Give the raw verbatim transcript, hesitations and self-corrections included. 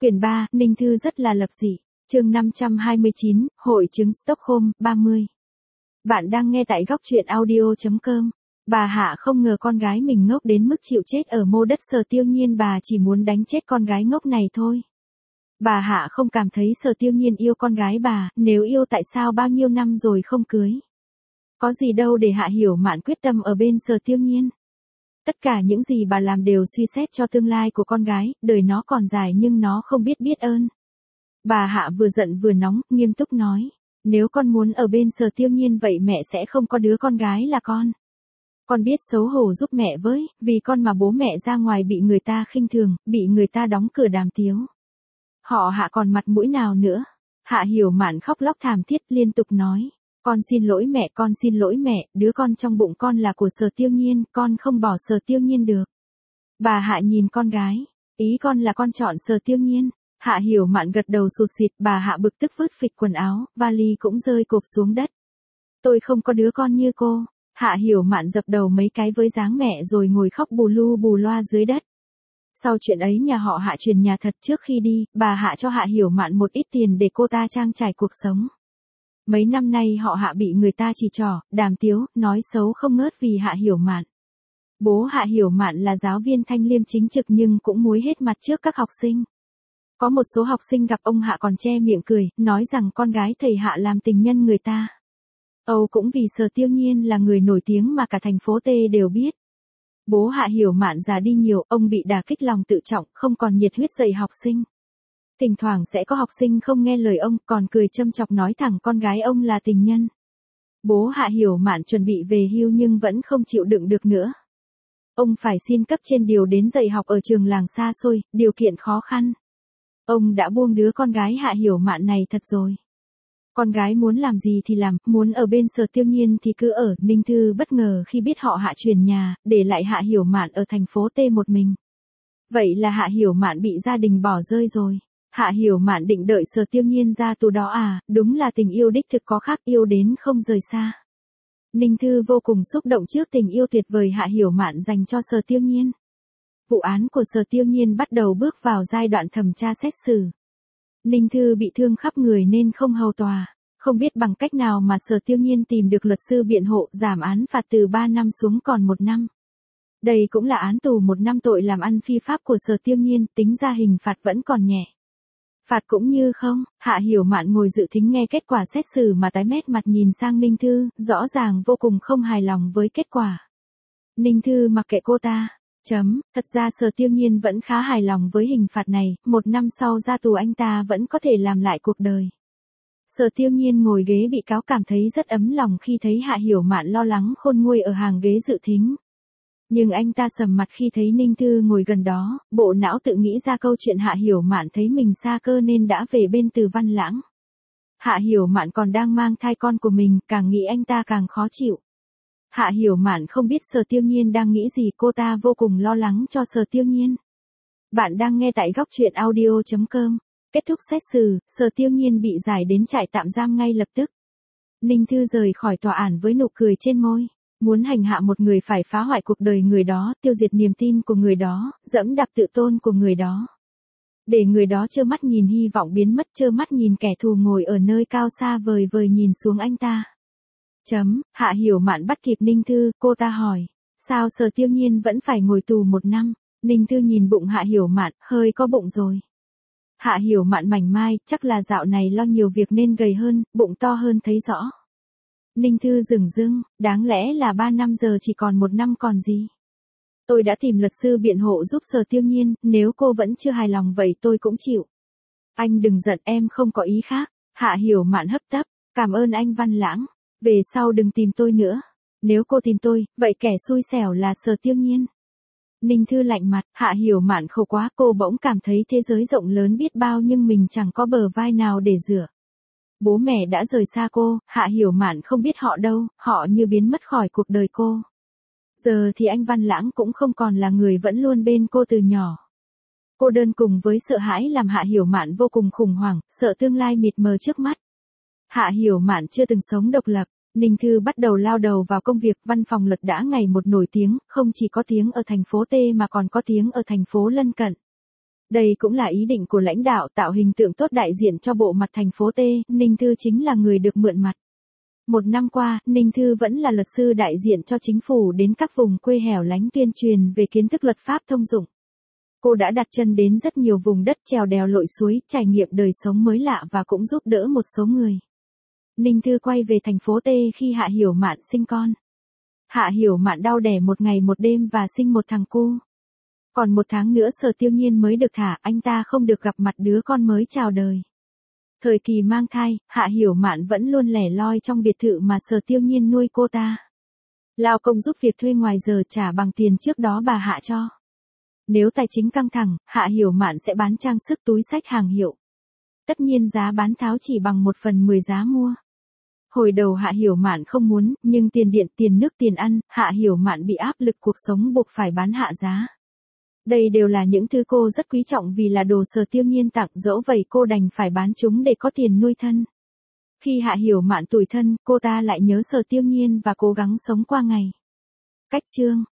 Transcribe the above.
Quyển ba, Ninh Thư rất là lập dị. Chương năm trăm hai mươi chín, Hội chứng Stockholm, ba mươi. Bạn đang nghe tại góc truyện audio chấm com. Bà Hạ không ngờ con gái mình ngốc đến mức chịu chết ở mô đất Sở Tiêu Nhiên, bà chỉ muốn đánh chết con gái ngốc này thôi. Bà Hạ không cảm thấy Sở Tiêu Nhiên yêu con gái bà, nếu yêu tại sao bao nhiêu năm rồi không cưới. Có gì đâu để Hạ Hiểu Mạn quyết tâm ở bên Sở Tiêu Nhiên. Tất cả những gì bà làm đều suy xét cho tương lai của con gái, đời nó còn dài nhưng nó không biết biết ơn. Bà Hạ vừa giận vừa nóng, nghiêm túc nói, nếu con muốn ở bên Sở Tiêu Nhiên vậy mẹ sẽ không có đứa con gái là con. Con biết xấu hổ giúp mẹ với, vì con mà bố mẹ ra ngoài bị người ta khinh thường, bị người ta đóng cửa đàm tiếu. Họ Hạ còn mặt mũi nào nữa? Hạ Hiểu Mạn khóc lóc thảm thiết liên tục nói. Con xin lỗi mẹ, con xin lỗi mẹ, đứa con trong bụng con là của Sở Tiêu Nhiên, con không bỏ Sở Tiêu Nhiên được. Bà Hạ nhìn con gái, ý con là con chọn Sở Tiêu Nhiên. Hạ Hiểu Mạn gật đầu sụt sịt, bà Hạ bực tức vứt phịch quần áo, vali cũng rơi cộp xuống đất. Tôi không có đứa con như cô. Hạ Hiểu Mạn dập đầu mấy cái với dáng mẹ rồi ngồi khóc bù lu bù loa dưới đất. Sau chuyện ấy nhà họ Hạ chuyển nhà thật, trước khi đi, bà Hạ cho Hạ Hiểu Mạn một ít tiền để cô ta trang trải cuộc sống. Mấy năm nay họ Hạ bị người ta chỉ trỏ, đàm tiếu, nói xấu không ngớt vì Hạ Hiểu Mạn. Bố Hạ Hiểu Mạn là giáo viên thanh liêm chính trực nhưng cũng muối hết mặt trước các học sinh. Có một số học sinh gặp ông Hạ còn che miệng cười, nói rằng con gái thầy Hạ làm tình nhân người ta. Âu cũng vì Sở Tiêu Nhiên là người nổi tiếng mà cả thành phố T đều biết. Bố Hạ Hiểu Mạn già đi nhiều, ông bị đả kích lòng tự trọng, không còn nhiệt huyết dạy học sinh. Thỉnh thoảng sẽ có học sinh không nghe lời ông, còn cười châm chọc nói thẳng con gái ông là tình nhân. Bố Hạ Hiểu Mạn chuẩn bị về hưu nhưng vẫn không chịu đựng được nữa. Ông phải xin cấp trên điều đến dạy học ở trường làng xa xôi, điều kiện khó khăn. Ông đã buông đứa con gái Hạ Hiểu Mạn này thật rồi. Con gái muốn làm gì thì làm, muốn ở bên Sở Tiêu Nhiên thì cứ ở. Ninh Thư bất ngờ khi biết họ Hạ chuyển nhà, để lại Hạ Hiểu Mạn ở thành phố T một mình. Vậy là Hạ Hiểu Mạn bị gia đình bỏ rơi rồi. Hạ Hiểu Mạn định đợi Sở Tiêu Nhiên ra tù đó à, đúng là tình yêu đích thực có khác, yêu đến không rời xa. Ninh Thư vô cùng xúc động trước tình yêu tuyệt vời Hạ Hiểu Mạn dành cho Sở Tiêu Nhiên. Vụ án của Sở Tiêu Nhiên bắt đầu bước vào giai đoạn thẩm tra xét xử. Ninh Thư bị thương khắp người nên không hầu tòa, không biết bằng cách nào mà Sở Tiêu Nhiên tìm được luật sư biện hộ giảm án phạt từ ba năm xuống còn một năm. Đây cũng là án tù một năm tội làm ăn phi pháp của Sở Tiêu Nhiên, tính ra hình phạt vẫn còn nhẹ. Phạt cũng như không. Hạ Hiểu Mạn ngồi dự thính nghe kết quả xét xử mà tái mét mặt nhìn sang Ninh Thư, rõ ràng vô cùng không hài lòng với kết quả. Ninh Thư mặc kệ cô ta. Chấm, thật ra Sở Tiêu Nhiên vẫn khá hài lòng với hình phạt này, một năm sau ra tù anh ta vẫn có thể làm lại cuộc đời. Sở Tiêu Nhiên ngồi ghế bị cáo cảm thấy rất ấm lòng khi thấy Hạ Hiểu Mạn lo lắng khôn nguôi ở hàng ghế dự thính. Nhưng anh ta sầm mặt khi thấy Ninh Thư ngồi gần đó, bộ não tự nghĩ ra câu chuyện Hạ Hiểu Mạn thấy mình xa cơ nên đã về bên Từ Văn Lãng. Hạ Hiểu Mạn còn đang mang thai con của mình, càng nghĩ anh ta càng khó chịu. Hạ Hiểu Mạn không biết Sở Tiêu Nhiên đang nghĩ gì, cô ta vô cùng lo lắng cho Sở Tiêu Nhiên. Bạn đang nghe tại góc truyện audio chấm com. Kết thúc xét xử, Sở Tiêu Nhiên bị giải đến trại tạm giam ngay lập tức. Ninh Thư rời khỏi tòa án với nụ cười trên môi. Muốn hành hạ một người phải phá hoại cuộc đời người đó, tiêu diệt niềm tin của người đó, dẫm đạp tự tôn của người đó. Để người đó trơ mắt nhìn hy vọng biến mất, trơ mắt nhìn kẻ thù ngồi ở nơi cao xa vời vời nhìn xuống anh ta. Chấm, Hạ Hiểu Mạn bắt kịp Ninh Thư, cô ta hỏi, sao Sở Tiêu Nhiên vẫn phải ngồi tù một năm? Ninh Thư nhìn bụng Hạ Hiểu Mạn, hơi có bụng rồi. Hạ Hiểu Mạn mảnh mai, chắc là dạo này lo nhiều việc nên gầy hơn, bụng to hơn thấy rõ. Ninh Thư dửng dưng, đáng lẽ là ba năm giờ chỉ còn một năm còn gì. Tôi đã tìm luật sư biện hộ giúp Sở Tiêu Nhiên, nếu cô vẫn chưa hài lòng vậy tôi cũng chịu. Anh đừng giận, em không có ý khác. Hạ Hiểu Mạn hấp tấp, cảm ơn anh Văn Lãng. Về sau đừng tìm tôi nữa. Nếu cô tìm tôi, vậy kẻ xui xẻo là Sở Tiêu Nhiên. Ninh Thư lạnh mặt, Hạ Hiểu Mạn khổ quá, cô bỗng cảm thấy thế giới rộng lớn biết bao nhưng mình chẳng có bờ vai nào để dựa. Bố mẹ đã rời xa cô, Hạ Hiểu Mạn không biết họ đâu, họ như biến mất khỏi cuộc đời cô. Giờ thì anh Văn Lãng cũng không còn là người vẫn luôn bên cô từ nhỏ. Cô đơn cùng với sợ hãi làm Hạ Hiểu Mạn vô cùng khủng hoảng, sợ tương lai mịt mờ trước mắt. Hạ Hiểu Mạn chưa từng sống độc lập, Ninh Thư bắt đầu lao đầu vào công việc. Văn phòng luật đã ngày một nổi tiếng, không chỉ có tiếng ở thành phố T mà còn có tiếng ở thành phố lân cận. Đây cũng là ý định của lãnh đạo tạo hình tượng tốt đại diện cho bộ mặt thành phố T, Ninh Thư chính là người được mượn mặt. Một năm qua, Ninh Thư vẫn là luật sư đại diện cho chính phủ đến các vùng quê hẻo lánh tuyên truyền về kiến thức luật pháp thông dụng. Cô đã đặt chân đến rất nhiều vùng đất trèo đèo lội suối, trải nghiệm đời sống mới lạ và cũng giúp đỡ một số người. Ninh Thư quay về thành phố T khi Hạ Hiểu Mạn sinh con. Hạ Hiểu Mạn đau đẻ một ngày một đêm và sinh một thằng cu. Còn một tháng nữa Sở Tiêu Nhiên mới được thả, anh ta không được gặp mặt đứa con mới chào đời. Thời kỳ mang thai, Hạ Hiểu Mạn vẫn luôn lẻ loi trong biệt thự mà Sở Tiêu Nhiên nuôi cô ta. Lao công giúp việc thuê ngoài giờ trả bằng tiền trước đó bà Hạ cho. Nếu tài chính căng thẳng, Hạ Hiểu Mạn sẽ bán trang sức túi xách hàng hiệu. Tất nhiên giá bán tháo chỉ bằng một phần mười giá mua. Hồi đầu Hạ Hiểu Mạn không muốn, nhưng tiền điện, tiền nước, tiền ăn, Hạ Hiểu Mạn bị áp lực cuộc sống buộc phải bán hạ giá. Đây đều là những thứ cô rất quý trọng vì là đồ Sở Tiêu Nhiên tặng, dẫu vậy cô đành phải bán chúng để có tiền nuôi thân. Khi Hạ Hiểu Mạn tủi thân, cô ta lại nhớ Sở Tiêu Nhiên và cố gắng sống qua ngày. Cách chương